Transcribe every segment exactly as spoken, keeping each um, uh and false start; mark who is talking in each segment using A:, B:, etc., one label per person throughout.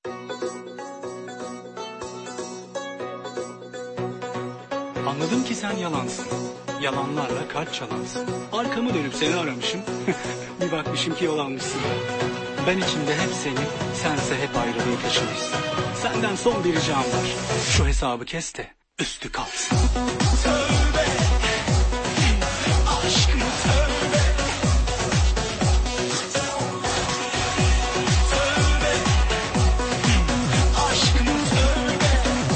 A: Anladım ki sen yalansın. Yalanlarla kalp çalansın. Arkamı dönüp seni aramışım. Bir bakmışım ki yol almışsın. Ben içimde hep seni, sense hep ayrılığı taşımışsın. Senden son bir ricam var. Şu hesabı kes de üstü kalsın. Tövbe, aşkım tövbe. Tövbe, aşkım tövbe.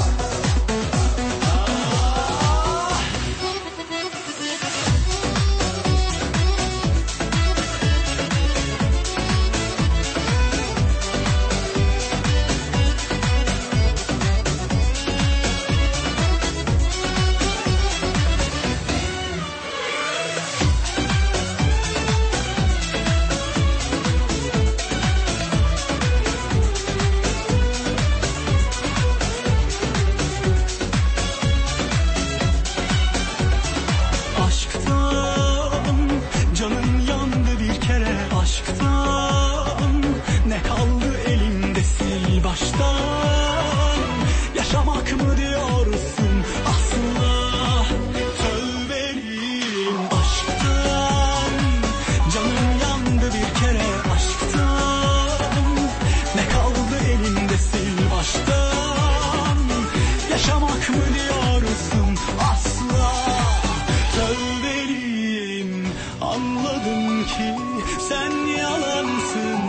A: Anladım ki sen yalansın,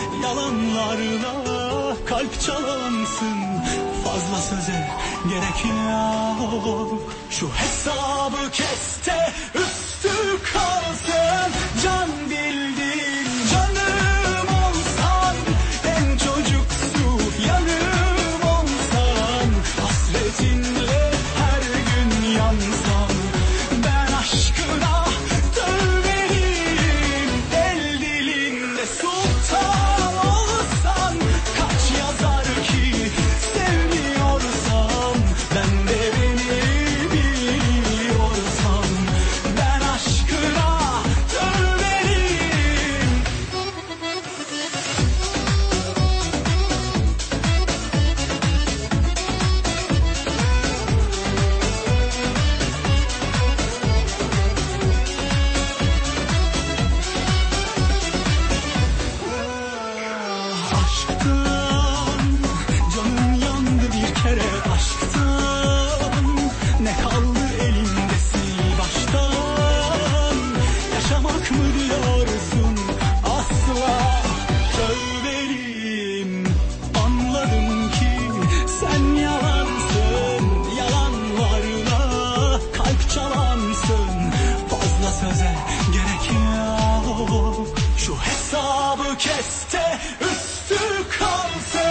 A: yalanlarla kalp çalansın. Fazla söze gerek yok. Şu hesabı kes de üstü kalsın. Can bildiğin canım olsan, en çocuksu yanım olsan, hasretinle her gün yansam. Ben aşkına şu hesabı kes de üstü kalsın.